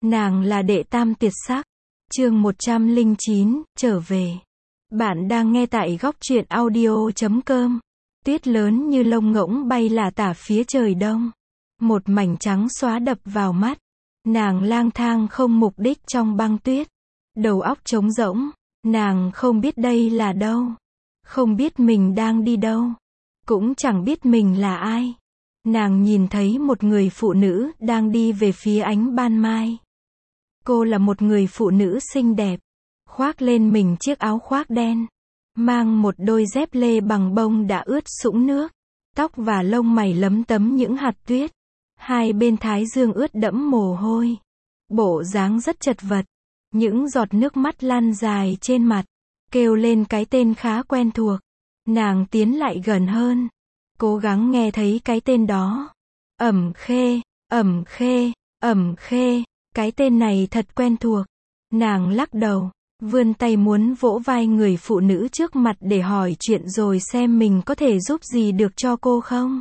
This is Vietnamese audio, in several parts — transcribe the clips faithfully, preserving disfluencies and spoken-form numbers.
Nàng là đệ tam tuyệt sắc. Chương một trăm lẻ chín, trở về. Bạn đang nghe tại góc truyện audio chấm com. Tuyết lớn như lông ngỗng bay lả tả phía trời đông. Một mảnh trắng xóa đập vào mắt. Nàng lang thang không mục đích trong băng tuyết. Đầu óc trống rỗng. Nàng không biết đây là đâu. Không biết mình đang đi đâu. Cũng chẳng biết mình là ai. Nàng nhìn thấy một người phụ nữ đang đi về phía ánh ban mai. Cô là một người phụ nữ xinh đẹp. Khoác lên mình chiếc áo khoác đen. Mang một đôi dép lê bằng bông đã ướt sũng nước. Tóc và lông mày lấm tấm những hạt tuyết. Hai bên thái dương ướt đẫm mồ hôi. Bộ dáng rất chật vật. Những giọt nước mắt lan dài trên mặt. Kêu lên cái tên khá quen thuộc. Nàng tiến lại gần hơn. Cố gắng nghe thấy cái tên đó. Ẩm Khê, Ẩm Khê, Ẩm Khê. Cái tên này thật quen thuộc. Nàng lắc đầu. Vươn tay muốn vỗ vai người phụ nữ trước mặt để hỏi chuyện rồi xem mình có thể giúp gì được cho cô không.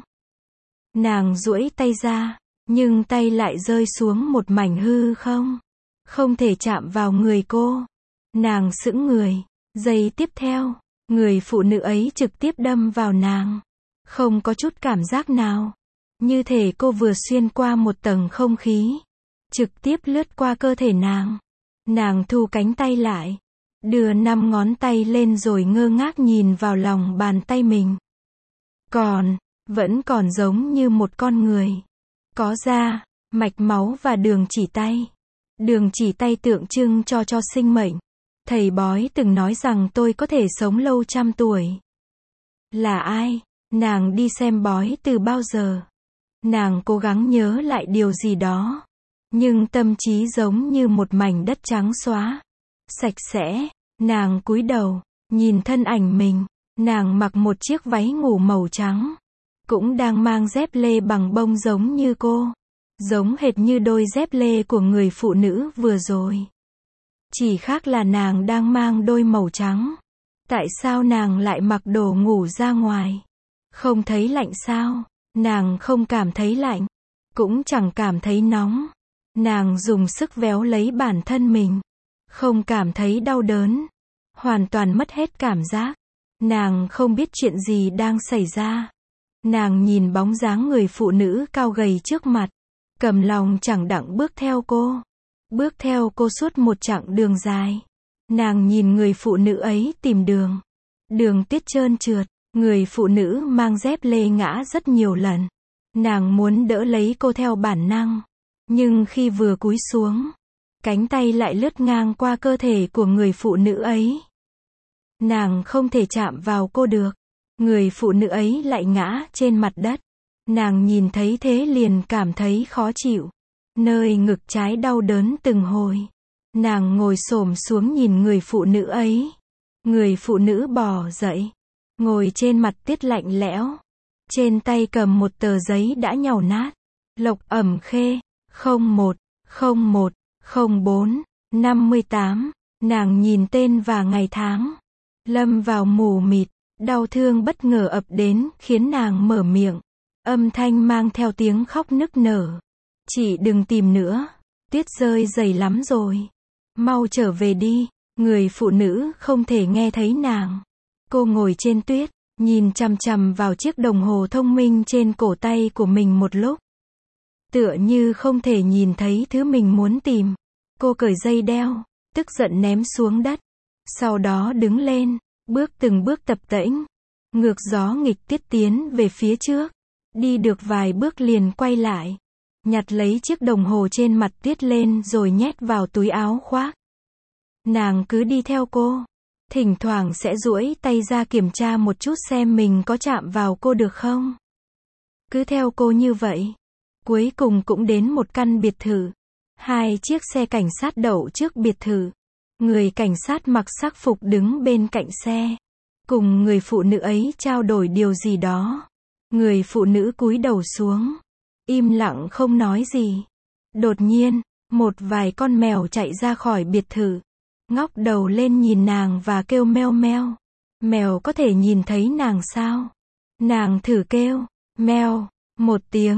Nàng duỗi tay ra. Nhưng tay lại rơi xuống một mảnh hư không. Không thể chạm vào người cô. Nàng sững người. Giây tiếp theo, người phụ nữ ấy trực tiếp đâm vào nàng. Không có chút cảm giác nào. Như thể cô vừa xuyên qua một tầng không khí. Trực tiếp lướt qua cơ thể nàng. Nàng thu cánh tay lại. Đưa năm ngón tay lên rồi ngơ ngác nhìn vào lòng bàn tay mình. Còn, vẫn còn giống như một con người. Có da, mạch máu và đường chỉ tay. Đường chỉ tay tượng trưng cho cho sinh mệnh. Thầy bói từng nói rằng tôi có thể sống lâu trăm tuổi. Là ai? Nàng đi xem bói từ bao giờ? Nàng cố gắng nhớ lại điều gì đó. Nhưng tâm trí giống như một mảnh đất trắng xóa. Sạch sẽ. Nàng cúi đầu. Nhìn thân ảnh mình. Nàng mặc một chiếc váy ngủ màu trắng. Cũng đang mang dép lê bằng bông giống như cô. Giống hệt như đôi dép lê của người phụ nữ vừa rồi. Chỉ khác là nàng đang mang đôi màu trắng. Tại sao nàng lại mặc đồ ngủ ra ngoài? Không thấy lạnh sao? Nàng không cảm thấy lạnh. Cũng chẳng cảm thấy nóng. Nàng dùng sức véo lấy bản thân mình. Không cảm thấy đau đớn. Hoàn toàn mất hết cảm giác. Nàng không biết chuyện gì đang xảy ra. Nàng nhìn bóng dáng người phụ nữ cao gầy trước mặt. Cầm lòng chẳng đặng bước theo cô. Bước theo cô suốt một chặng đường dài. Nàng nhìn người phụ nữ ấy tìm đường. Đường tuyết trơn trượt. Người phụ nữ mang dép lê ngã rất nhiều lần. Nàng muốn đỡ lấy cô theo bản năng. Nhưng khi vừa cúi xuống, cánh tay lại lướt ngang qua cơ thể của người phụ nữ ấy. Nàng không thể chạm vào cô được. Người phụ nữ ấy lại ngã trên mặt đất. Nàng nhìn thấy thế liền cảm thấy khó chịu. Nơi ngực trái đau đớn từng hồi. Nàng ngồi xổm xuống nhìn người phụ nữ ấy. Người phụ nữ bò dậy. Ngồi trên mặt tuyết lạnh lẽo. Trên tay cầm một tờ giấy đã nhàu nát. Lộc Ẩm Khê, không một, không một, không bốn, năm mươi tám. Nàng nhìn tên và ngày tháng. Lâm vào mù mịt. Đau thương bất ngờ ập đến khiến nàng mở miệng. Âm thanh mang theo tiếng khóc nức nở. Chị đừng tìm nữa. Tuyết rơi dày lắm rồi. Mau trở về đi. Người phụ nữ không thể nghe thấy nàng. Cô ngồi trên tuyết, nhìn chằm chằm vào chiếc đồng hồ thông minh trên cổ tay của mình một lúc. Tựa như không thể nhìn thấy thứ mình muốn tìm. Cô cởi dây đeo, tức giận ném xuống đất. Sau đó đứng lên, bước từng bước tập tễnh. Ngược gió nghịch tiết tiến về phía trước. Đi được vài bước liền quay lại. Nhặt lấy chiếc đồng hồ trên mặt tuyết lên rồi nhét vào túi áo khoác. Nàng cứ đi theo cô. Thỉnh thoảng sẽ duỗi tay ra kiểm tra một chút xem mình có chạm vào cô được không. Cứ theo cô như vậy. Cuối cùng cũng đến một căn biệt thự. Hai chiếc xe cảnh sát đậu trước biệt thự. Người cảnh sát mặc sắc phục đứng bên cạnh xe. Cùng người phụ nữ ấy trao đổi điều gì đó. Người phụ nữ cúi đầu xuống. Im lặng không nói gì. Đột nhiên, một vài con mèo chạy ra khỏi biệt thự. Ngóc đầu lên nhìn nàng và kêu meo meo. Mèo có thể nhìn thấy nàng sao? Nàng thử kêu, meo, một tiếng.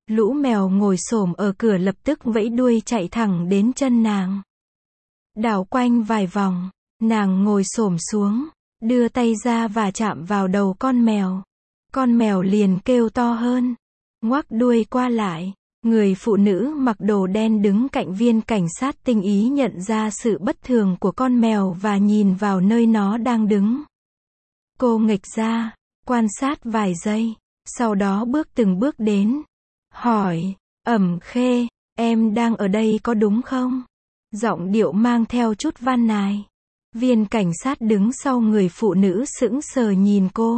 Lũ mèo ngồi xổm ở cửa lập tức vẫy đuôi chạy thẳng đến chân nàng. Đảo quanh vài vòng, nàng ngồi xổm xuống, đưa tay ra và chạm vào đầu con mèo. Con mèo liền kêu to hơn, ngoác đuôi qua lại. Người phụ nữ mặc đồ đen đứng cạnh viên cảnh sát tinh ý nhận ra sự bất thường của con mèo và nhìn vào nơi nó đang đứng. Cô nghịch ra, quan sát vài giây, sau đó bước từng bước đến. Hỏi, Ẩm Khê, em đang ở đây có đúng không? Giọng điệu mang theo chút van nài. Viên cảnh sát đứng sau người phụ nữ sững sờ nhìn cô.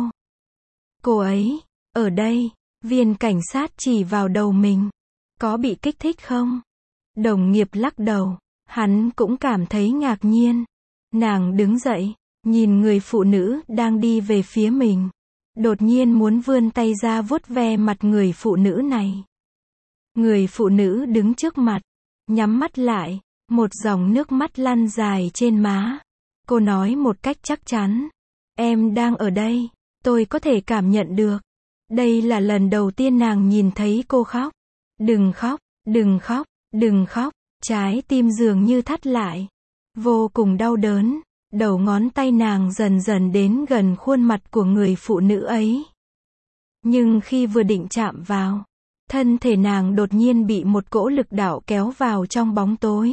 Cô ấy, ở đây, viên cảnh sát chỉ vào đầu mình. Có bị kích thích không? Đồng nghiệp lắc đầu, hắn cũng cảm thấy ngạc nhiên. Nàng đứng dậy, nhìn người phụ nữ đang đi về phía mình. Đột nhiên muốn vươn tay ra vuốt ve mặt người phụ nữ này. Người phụ nữ đứng trước mặt, nhắm mắt lại, một dòng nước mắt lăn dài trên má. Cô nói một cách chắc chắn, em đang ở đây, tôi có thể cảm nhận được. Đây là lần đầu tiên nàng nhìn thấy cô khóc. Đừng khóc, đừng khóc, đừng khóc, trái tim dường như thắt lại. Vô cùng đau đớn, đầu ngón tay nàng dần dần đến gần khuôn mặt của người phụ nữ ấy. Nhưng khi vừa định chạm vào, thân thể nàng đột nhiên bị một cỗ lực đạo kéo vào trong bóng tối.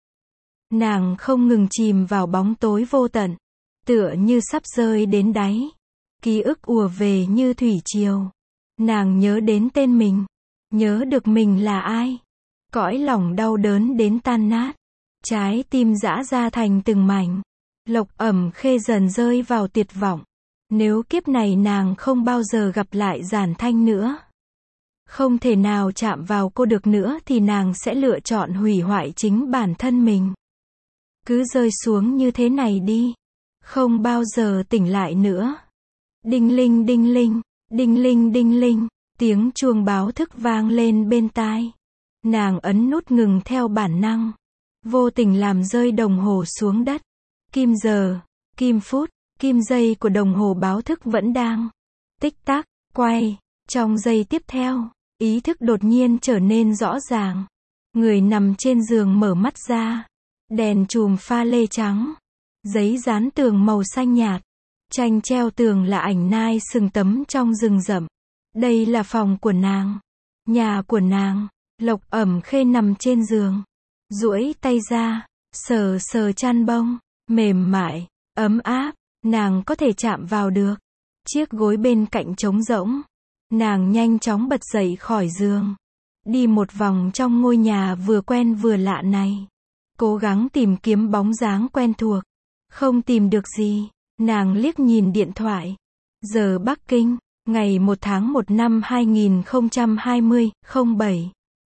Nàng không ngừng chìm vào bóng tối vô tận, tựa như sắp rơi đến đáy. Ký ức ùa về như thủy triều. Nàng nhớ đến tên mình, nhớ được mình là ai. Cõi lòng đau đớn đến tan nát, trái tim giã ra thành từng mảnh. Lộc Ẩm Khê dần rơi vào tuyệt vọng. Nếu kiếp này nàng không bao giờ gặp lại Giản Thanh nữa, không thể nào chạm vào cô được nữa thì nàng sẽ lựa chọn hủy hoại chính bản thân mình. Cứ rơi xuống như thế này đi, không bao giờ tỉnh lại nữa. Đinh linh đinh linh, đinh linh đinh linh, tiếng chuông báo thức vang lên bên tai. Nàng ấn nút ngừng theo bản năng, vô tình làm rơi đồng hồ xuống đất. Kim giờ, kim phút, kim giây của đồng hồ báo thức vẫn đang tích tắc, quay. Trong giây tiếp theo, ý thức đột nhiên trở nên rõ ràng. Người nằm trên giường mở mắt ra. Đèn chùm pha lê trắng, giấy dán tường màu xanh nhạt, tranh treo tường là ảnh nai sừng tấm trong rừng rậm. Đây là phòng của nàng, nhà của nàng. Lộc Ẩm Khê nằm trên giường, duỗi tay ra, sờ sờ chăn bông, mềm mại, ấm áp, nàng có thể chạm vào được. Chiếc gối bên cạnh trống rỗng. Nàng nhanh chóng bật dậy khỏi giường, đi một vòng trong ngôi nhà vừa quen vừa lạ này. Cố gắng tìm kiếm bóng dáng quen thuộc. Không tìm được gì. Nàng liếc nhìn điện thoại. Giờ Bắc Kinh, ngày một tháng một năm hai nghìn không trăm hai mươi, không bảy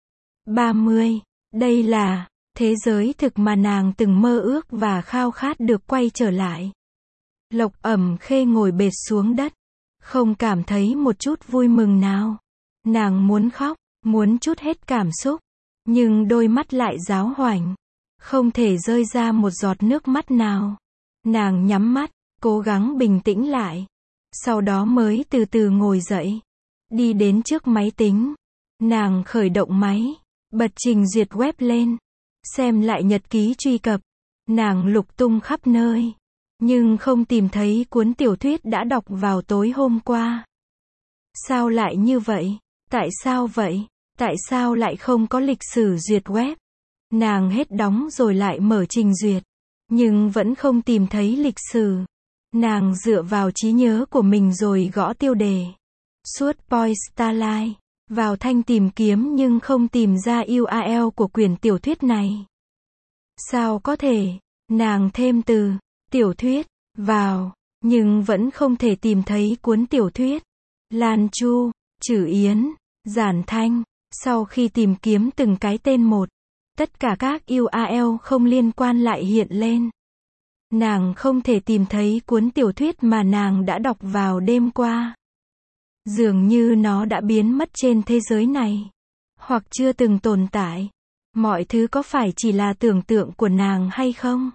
ba mươi. Đây là thế giới thực mà nàng từng mơ ước và khao khát được quay trở lại. Lộc Ẩm Khê ngồi bệt xuống đất, không cảm thấy một chút vui mừng nào. Nàng muốn khóc, muốn trút hết cảm xúc, nhưng đôi mắt lại giáo hoành, không thể rơi ra một giọt nước mắt nào. Nàng nhắm mắt, cố gắng bình tĩnh lại, sau đó mới từ từ ngồi dậy, đi đến trước máy tính. Nàng khởi động máy, bật trình duyệt web lên, xem lại nhật ký truy cập. Nàng lục tung khắp nơi, nhưng không tìm thấy cuốn tiểu thuyết đã đọc vào tối hôm qua. Sao lại như vậy? Tại sao vậy? Tại sao lại không có lịch sử duyệt web? Nàng hết đóng rồi lại mở trình duyệt, nhưng vẫn không tìm thấy lịch sử. Nàng dựa vào trí nhớ của mình rồi gõ tiêu đề Suốt Boy Starlight vào thanh tìm kiếm nhưng không tìm ra u a lờ của quyển tiểu thuyết này. Sao có thể? Nàng thêm từ tiểu thuyết vào, nhưng vẫn không thể tìm thấy cuốn tiểu thuyết. Lan Chu, Trử Yến, Giản Thanh. Sau khi tìm kiếm từng cái tên một, tất cả các u a lờ không liên quan lại hiện lên. Nàng không thể tìm thấy cuốn tiểu thuyết mà nàng đã đọc vào đêm qua. Dường như nó đã biến mất trên thế giới này, hoặc chưa từng tồn tại. Mọi thứ có phải chỉ là tưởng tượng của nàng hay không?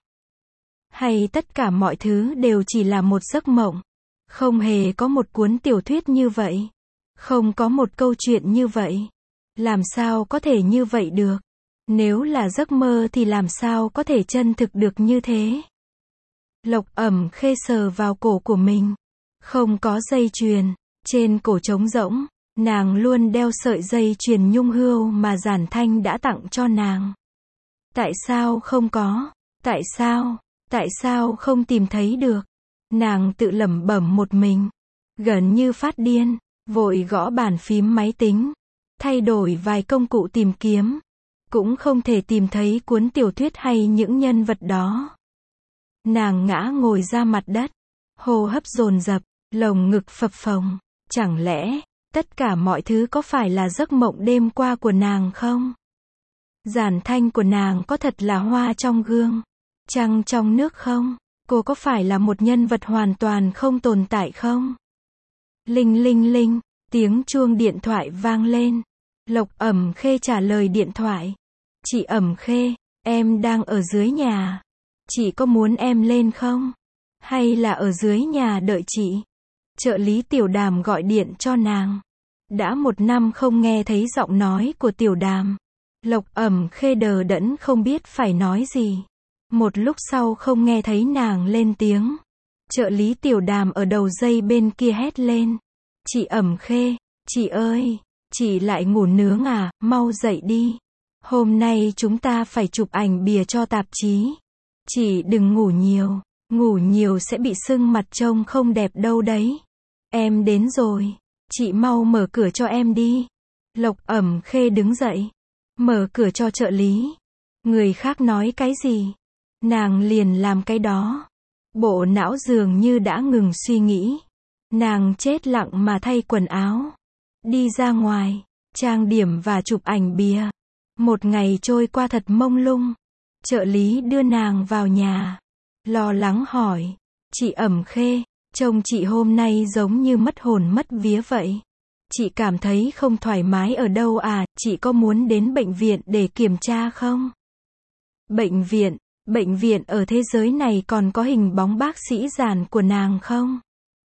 Hay tất cả mọi thứ đều chỉ là một giấc mộng? Không hề có một cuốn tiểu thuyết như vậy. Không có một câu chuyện như vậy. Làm sao có thể như vậy được? Nếu là giấc mơ thì làm sao có thể chân thực được như thế? Lộc Ẩm Khê sờ vào cổ của mình. Không có dây chuyền, trên cổ trống rỗng, nàng luôn đeo sợi dây chuyền nhung hươu mà Giản Thanh đã tặng cho nàng. Tại sao không có? Tại sao? Tại sao không tìm thấy được? Nàng tự lẩm bẩm một mình, gần như phát điên, vội gõ bàn phím máy tính, thay đổi vài công cụ tìm kiếm, cũng không thể tìm thấy cuốn tiểu thuyết hay những nhân vật đó. Nàng ngã ngồi ra mặt đất, hô hấp dồn dập, lồng ngực phập phồng, chẳng lẽ tất cả mọi thứ có phải là giấc mộng đêm qua của nàng không? Giản Thanh của nàng có thật là hoa trong gương, trăng trong nước không? Cô có phải là một nhân vật hoàn toàn không tồn tại không? Linh linh linh, tiếng chuông điện thoại vang lên. Lộc Ẩm Khê trả lời điện thoại. Chị Ẩm Khê, em đang ở dưới nhà. Chị có muốn em lên không? Hay là ở dưới nhà đợi chị? Trợ lý Tiểu Đàm gọi điện cho nàng. Đã một năm không nghe thấy giọng nói của Tiểu Đàm. Lộc Ẩm Khê đờ đẫn không biết phải nói gì. Một lúc sau không nghe thấy nàng lên tiếng. Trợ lý Tiểu Đàm ở đầu dây bên kia hét lên. Chị Ẩm Khê, chị ơi, chị lại ngủ nướng à, mau dậy đi. Hôm nay chúng ta phải chụp ảnh bìa cho tạp chí. Chị đừng ngủ nhiều, ngủ nhiều sẽ bị sưng mặt trông không đẹp đâu đấy. Em đến rồi, chị mau mở cửa cho em đi. Lộc Ẩm Khê đứng dậy, mở cửa cho trợ lý. Người khác nói cái gì, nàng liền làm cái đó. Bộ não dường như đã ngừng suy nghĩ. Nàng chết lặng mà thay quần áo, đi ra ngoài, trang điểm và chụp ảnh bìa. Một ngày trôi qua thật mông lung. Trợ lý đưa nàng vào nhà, lo lắng hỏi, chị Ẩm Khê, trông chị hôm nay giống như mất hồn mất vía vậy. Chị cảm thấy không thoải mái ở đâu à, chị có muốn đến bệnh viện để kiểm tra không? Bệnh viện, bệnh viện ở thế giới này còn có hình bóng bác sĩ Giản của nàng không?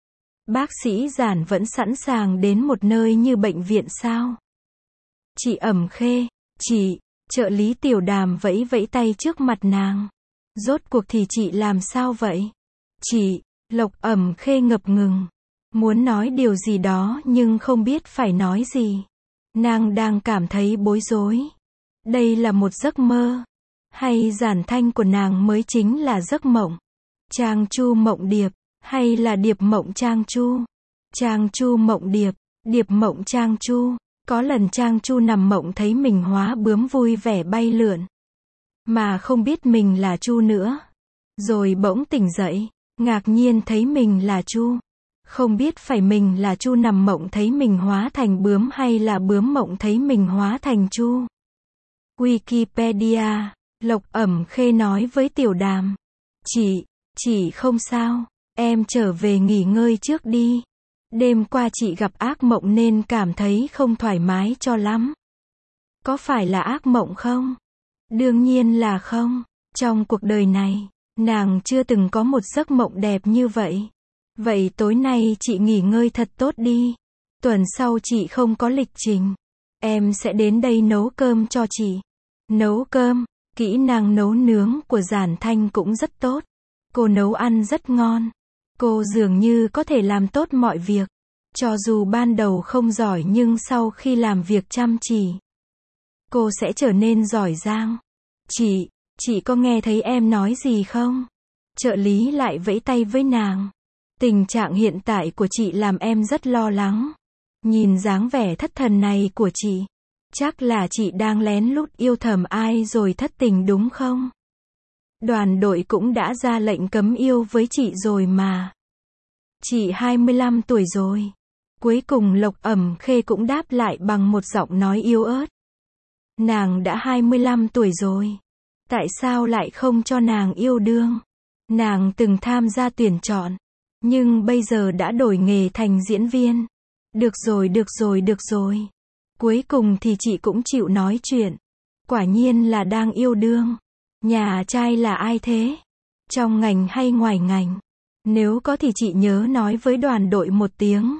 Bác sĩ Giản vẫn sẵn sàng đến một nơi như bệnh viện sao? Chị Ẩm Khê, chị, trợ lý Tiểu Đàm vẫy vẫy tay trước mặt nàng. Rốt cuộc thì chị làm sao vậy? Chị, Lộc Ẩm Khê ngập ngừng. Muốn nói điều gì đó nhưng không biết phải nói gì. Nàng đang cảm thấy bối rối. Đây là một giấc mơ. Hay Giản Thanh của nàng mới chính là giấc mộng? Trang Chu mộng điệp. Hay là điệp mộng Trang Chu? Trang Chu mộng điệp, điệp mộng Trang Chu. Có lần Trang Chu nằm mộng thấy mình hóa bướm vui vẻ bay lượn. Mà không biết mình là Chu nữa. Rồi bỗng tỉnh dậy, ngạc nhiên thấy mình là Chu. Không biết phải mình là Chu nằm mộng thấy mình hóa thành bướm hay là bướm mộng thấy mình hóa thành Chu. Wikipedia, Lộc Ẩm Khê nói với Tiểu Đàm. Chị, chị không sao, em trở về nghỉ ngơi trước đi. Đêm qua chị gặp ác mộng nên cảm thấy không thoải mái cho lắm. Có phải là ác mộng không? Đương nhiên là không. Trong cuộc đời này, nàng chưa từng có một giấc mộng đẹp như vậy. Vậy tối nay chị nghỉ ngơi thật tốt đi. Tuần sau chị không có lịch trình. Em sẽ đến đây nấu cơm cho chị. Nấu cơm, kỹ năng nấu nướng của Giản Thanh cũng rất tốt. Cô nấu ăn rất ngon. Cô dường như có thể làm tốt mọi việc. Cho dù ban đầu không giỏi nhưng sau khi làm việc chăm chỉ, cô sẽ trở nên giỏi giang. Chị, chị có nghe thấy em nói gì không? Trợ lý lại vẫy tay với nàng. Tình trạng hiện tại của chị làm em rất lo lắng. Nhìn dáng vẻ thất thần này của chị, chắc là chị đang lén lút yêu thầm ai rồi thất tình đúng không? Đoàn đội cũng đã ra lệnh cấm yêu với chị rồi mà. Chị hai mươi lăm tuổi rồi. Cuối cùng Lộc Ẩm Khê cũng đáp lại bằng một giọng nói yếu ớt. Nàng đã hai mươi lăm tuổi rồi. Tại sao lại không cho nàng yêu đương? Nàng từng tham gia tuyển chọn, nhưng bây giờ đã đổi nghề thành diễn viên. Được rồi, được rồi, được rồi. Cuối cùng thì chị cũng chịu nói chuyện. Quả nhiên là đang yêu đương. Nhà trai là ai thế? Trong ngành hay ngoài ngành? Nếu có thì chị nhớ nói với đoàn đội một tiếng.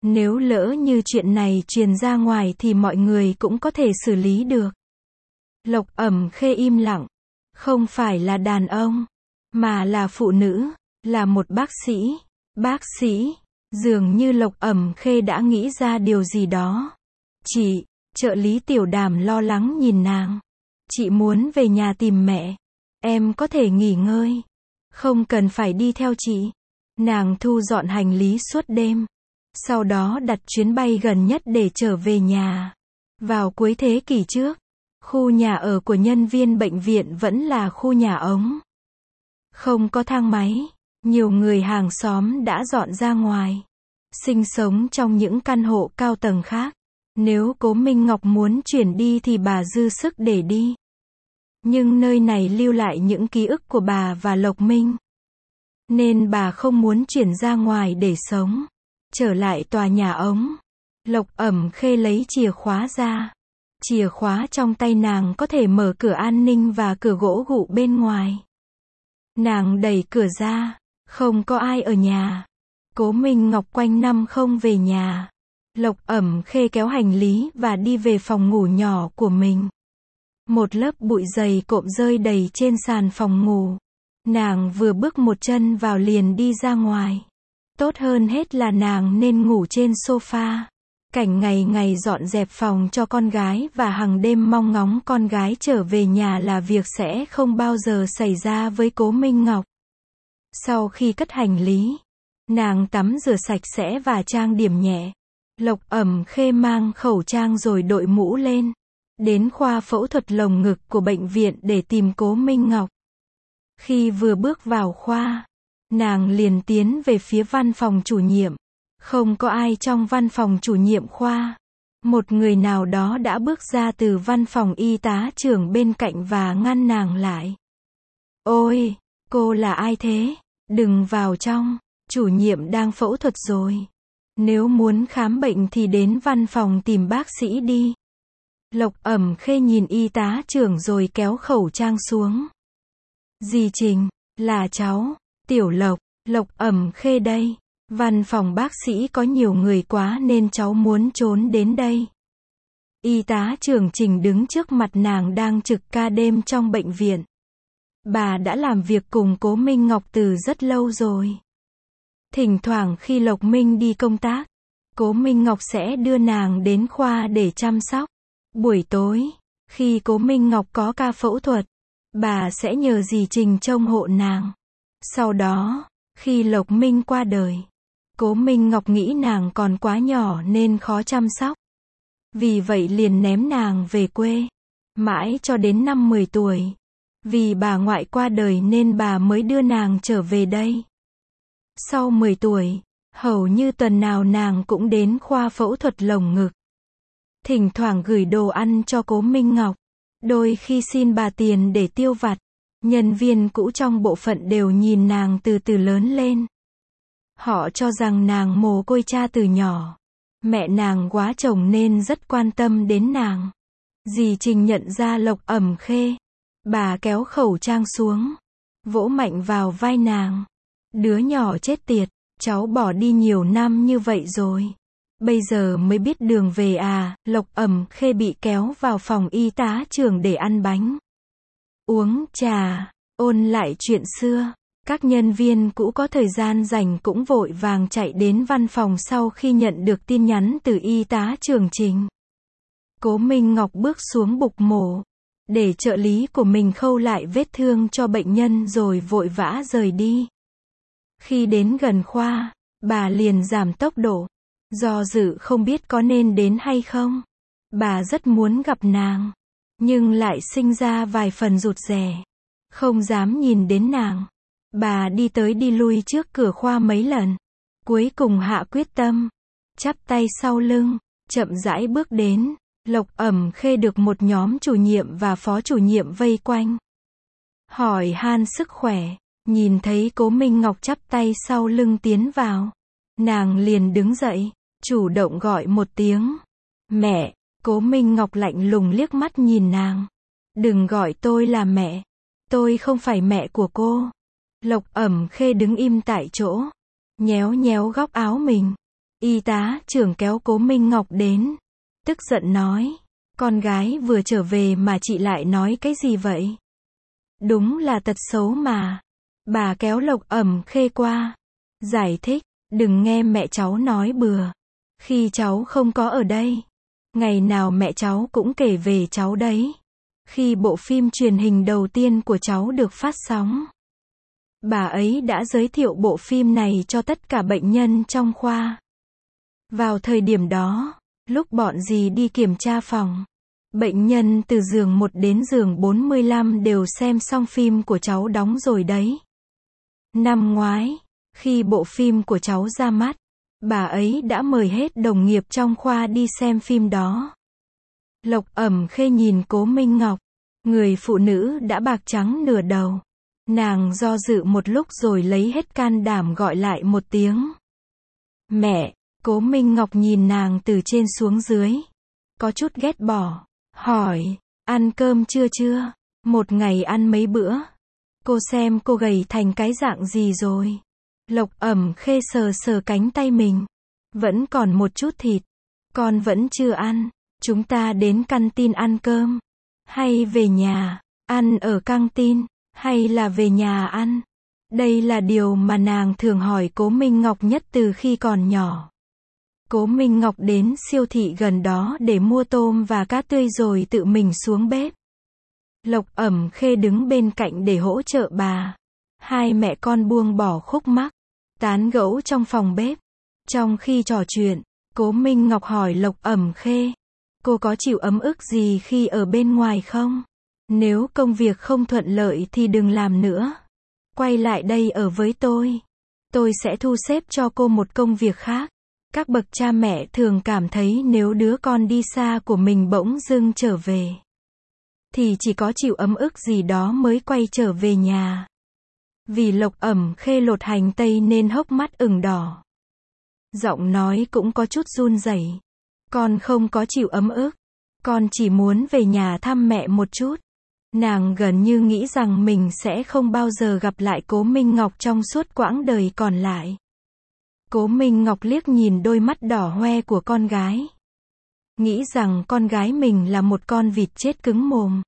Nếu lỡ như chuyện này truyền ra ngoài thì mọi người cũng có thể xử lý được. Lộc Ẩm Khê im lặng. Không phải là đàn ông, mà là phụ nữ, là một bác sĩ. Bác sĩ, dường như Lộc Ẩm Khê đã nghĩ ra điều gì đó. Chị, trợ lý Tiểu Đàm lo lắng nhìn nàng. Chị muốn về nhà tìm mẹ. Em có thể nghỉ ngơi. Không cần phải đi theo chị. Nàng thu dọn hành lý suốt đêm. Sau đó đặt chuyến bay gần nhất để trở về nhà. Vào cuối thế kỷ trước, khu nhà ở của nhân viên bệnh viện vẫn là khu nhà ống. Không có thang máy. Nhiều người hàng xóm đã dọn ra ngoài. Sinh sống trong những căn hộ cao tầng khác. Nếu Cố Minh Ngọc muốn chuyển đi thì bà dư sức để đi. Nhưng nơi này lưu lại những ký ức của bà và Lộc Minh. Nên bà không muốn chuyển ra ngoài để sống. Trở lại tòa nhà ống. Lộc Ẩm Khê lấy chìa khóa ra. Chìa khóa trong tay nàng có thể mở cửa an ninh và cửa gỗ gụ bên ngoài. Nàng đẩy cửa ra. Không có ai ở nhà. Cố Minh Ngọc quanh năm không về nhà. Lộc Ẩm Khê kéo hành lý và đi về phòng ngủ nhỏ của mình. Một lớp bụi dày cộm rơi đầy trên sàn phòng ngủ. Nàng vừa bước một chân vào liền đi ra ngoài. Tốt hơn hết là nàng nên ngủ trên sofa. Cảnh ngày ngày dọn dẹp phòng cho con gái và hàng đêm mong ngóng con gái trở về nhà là việc sẽ không bao giờ xảy ra với Cố Minh Ngọc. Sau khi cất hành lý, nàng tắm rửa sạch sẽ và trang điểm nhẹ. Lộc Ẩm Khê mang khẩu trang rồi đội mũ lên. Đến khoa phẫu thuật lồng ngực của bệnh viện để tìm Cố Minh Ngọc. Khi vừa bước vào khoa, nàng liền tiến về phía văn phòng chủ nhiệm. Không có ai trong văn phòng chủ nhiệm khoa. Một người nào đó đã bước ra từ văn phòng y tá trưởng bên cạnh và ngăn nàng lại. Ôi, cô là ai thế? Đừng vào trong, chủ nhiệm đang phẫu thuật rồi. Nếu muốn khám bệnh thì đến văn phòng tìm bác sĩ đi. Lộc Ẩm Khê nhìn y tá trưởng rồi kéo khẩu trang xuống. Dì Trình, là cháu, Tiểu Lộc, Lộc Ẩm Khê đây. Văn phòng bác sĩ có nhiều người quá nên cháu muốn trốn đến đây. Y tá trưởng Trình đứng trước mặt nàng đang trực ca đêm trong bệnh viện. Bà đã làm việc cùng Cố Minh Ngọc từ rất lâu rồi. Thỉnh thoảng khi Lộc Minh đi công tác, Cố Minh Ngọc sẽ đưa nàng đến khoa để chăm sóc. Buổi tối, khi Cố Minh Ngọc có ca phẫu thuật, bà sẽ nhờ dì Trình trông hộ nàng. Sau đó, khi Lộc Minh qua đời, Cố Minh Ngọc nghĩ nàng còn quá nhỏ nên khó chăm sóc. Vì vậy liền ném nàng về quê. Mãi cho đến năm mười tuổi. Vì bà ngoại qua đời nên bà mới đưa nàng trở về đây. Sau mười tuổi, hầu như tuần nào nàng cũng đến khoa phẫu thuật lồng ngực. Thỉnh thoảng gửi đồ ăn cho Cố Minh Ngọc. Đôi khi xin bà tiền để tiêu vặt. Nhân viên cũ trong bộ phận đều nhìn nàng từ từ lớn lên. Họ cho rằng nàng mồ côi cha từ nhỏ. Mẹ nàng quá chồng nên rất quan tâm đến nàng. Dì Trình nhận ra Lộc Ẩm Khê. Bà kéo khẩu trang xuống. Vỗ mạnh vào vai nàng. Đứa nhỏ chết tiệt, cháu bỏ đi nhiều năm như vậy rồi. Bây giờ mới biết đường về à. Lộc Ẩm Khê bị kéo vào phòng y tá trưởng để ăn bánh. Uống trà, ôn lại chuyện xưa. Các nhân viên cũ có thời gian rảnh cũng vội vàng chạy đến văn phòng sau khi nhận được tin nhắn từ y tá trưởng Trình. Cố Minh Ngọc bước xuống bục mổ, để trợ lý của mình khâu lại vết thương cho bệnh nhân rồi vội vã rời đi. Khi đến gần khoa, bà liền giảm tốc độ, do dự không biết có nên đến hay không. Bà rất muốn gặp nàng, nhưng lại sinh ra vài phần rụt rè, không dám nhìn đến nàng. Bà đi tới đi lui trước cửa khoa mấy lần, cuối cùng hạ quyết tâm, chắp tay sau lưng, chậm rãi bước đến. Lộc Ẩm Khê được một nhóm chủ nhiệm và phó chủ nhiệm vây quanh. Hỏi han sức khỏe, nhìn thấy Cố Minh Ngọc chắp tay sau lưng tiến vào. Nàng liền đứng dậy, chủ động gọi một tiếng. Mẹ, Cố Minh Ngọc lạnh lùng liếc mắt nhìn nàng. Đừng gọi tôi là mẹ, tôi không phải mẹ của cô. Lộc Ẩm Khê đứng im tại chỗ, nhéo nhéo góc áo mình. Y tá trưởng kéo Cố Minh Ngọc đến, tức giận nói, con gái vừa trở về mà chị lại nói cái gì vậy? Đúng là tật xấu mà. Bà kéo Lộc Ẩm Khê qua, giải thích, đừng nghe mẹ cháu nói bừa. Khi cháu không có ở đây, ngày nào mẹ cháu cũng kể về cháu đấy. Khi bộ phim truyền hình đầu tiên của cháu được phát sóng, bà ấy đã giới thiệu bộ phim này cho tất cả bệnh nhân trong khoa. Vào thời điểm đó, lúc bọn dì đi kiểm tra phòng, bệnh nhân từ giường một đến giường bốn mươi lăm đều xem xong phim của cháu đóng rồi đấy. Năm ngoái, khi bộ phim của cháu ra mắt, bà ấy đã mời hết đồng nghiệp trong khoa đi xem phim đó. Lộc Ẩm Khê nhìn Cố Minh Ngọc, người phụ nữ đã bạc trắng nửa đầu. Nàng do dự một lúc rồi lấy hết can đảm gọi lại một tiếng. Mẹ. Cố Minh Ngọc nhìn nàng từ trên xuống dưới, có chút ghét bỏ, hỏi, ăn cơm chưa chưa? Một ngày ăn mấy bữa? Cô xem cô gầy thành cái dạng gì rồi? Lộc Ẩm Khê sờ sờ cánh tay mình, vẫn còn một chút thịt, con vẫn chưa ăn. Chúng ta đến căng tin ăn cơm, hay về nhà, ăn ở căng tin, hay là về nhà ăn? Đây là điều mà nàng thường hỏi Cố Minh Ngọc nhất từ khi còn nhỏ. Cố Minh Ngọc đến siêu thị gần đó để mua tôm và cá tươi rồi tự mình xuống bếp. Lộc Ẩm Khê đứng bên cạnh để hỗ trợ bà. Hai mẹ con buông bỏ khúc mắc, tán gẫu trong phòng bếp. Trong khi trò chuyện, Cố Minh Ngọc hỏi Lộc Ẩm Khê, cô có chịu ấm ức gì khi ở bên ngoài không? Nếu công việc không thuận lợi thì đừng làm nữa. Quay lại đây ở với tôi. Tôi sẽ thu xếp cho cô một công việc khác. Các bậc cha mẹ thường cảm thấy nếu đứa con đi xa của mình bỗng dưng trở về, thì chỉ có chịu ấm ức gì đó mới quay trở về nhà. Vì Lộc Ẩm Khê lột hành tây nên hốc mắt ửng đỏ. Giọng nói cũng có chút run rẩy. Con không có chịu ấm ức. Con chỉ muốn về nhà thăm mẹ một chút. Nàng gần như nghĩ rằng mình sẽ không bao giờ gặp lại Cố Minh Ngọc trong suốt quãng đời còn lại. Cố Minh Ngọc liếc nhìn đôi mắt đỏ hoe của con gái. Nghĩ rằng con gái mình là một con vịt chết cứng mồm.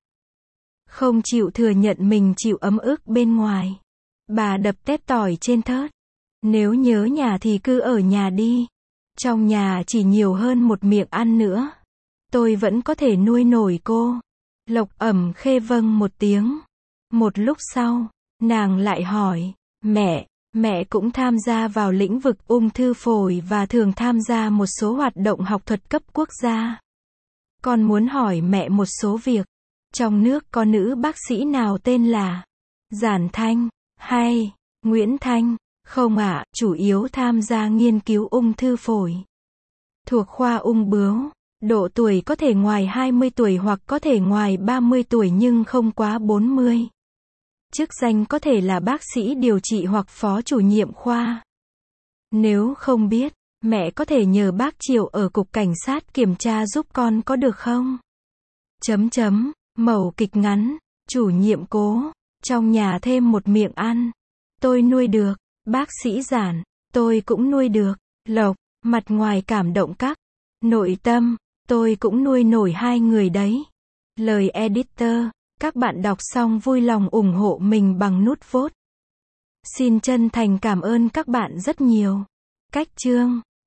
Không chịu thừa nhận mình chịu ấm ức bên ngoài. Bà đập tép tỏi trên thớt. Nếu nhớ nhà thì cứ ở nhà đi. Trong nhà chỉ nhiều hơn một miệng ăn nữa. Tôi vẫn có thể nuôi nổi cô. Lộc Ẩm Khê vâng một tiếng. Một lúc sau, nàng lại hỏi, mẹ, mẹ cũng tham gia vào lĩnh vực ung thư phổi và thường tham gia một số hoạt động học thuật cấp quốc gia. Con muốn hỏi mẹ một số việc. Trong nước có nữ bác sĩ nào tên là Giản Thanh hay Nguyễn Thanh? Không ạ, à, chủ yếu tham gia nghiên cứu ung thư phổi. Thuộc khoa ung bướu. Độ tuổi có thể ngoài hai mươi tuổi hoặc có thể ngoài ba mươi tuổi nhưng không quá bốn mươi. Chức danh có thể là bác sĩ điều trị hoặc phó chủ nhiệm khoa. Nếu không biết, mẹ có thể nhờ bác Triệu ở cục cảnh sát kiểm tra giúp con có được không? Chấm chấm, mẩu kịch ngắn, chủ nhiệm Cố, trong nhà thêm một miệng ăn. Tôi nuôi được, bác sĩ Giản, tôi cũng nuôi được. Lộc, mặt ngoài cảm động các, nội tâm, tôi cũng nuôi nổi hai người đấy. Lời editor, các bạn đọc xong vui lòng ủng hộ mình bằng nút vote. Xin chân thành cảm ơn các bạn rất nhiều. Cách chương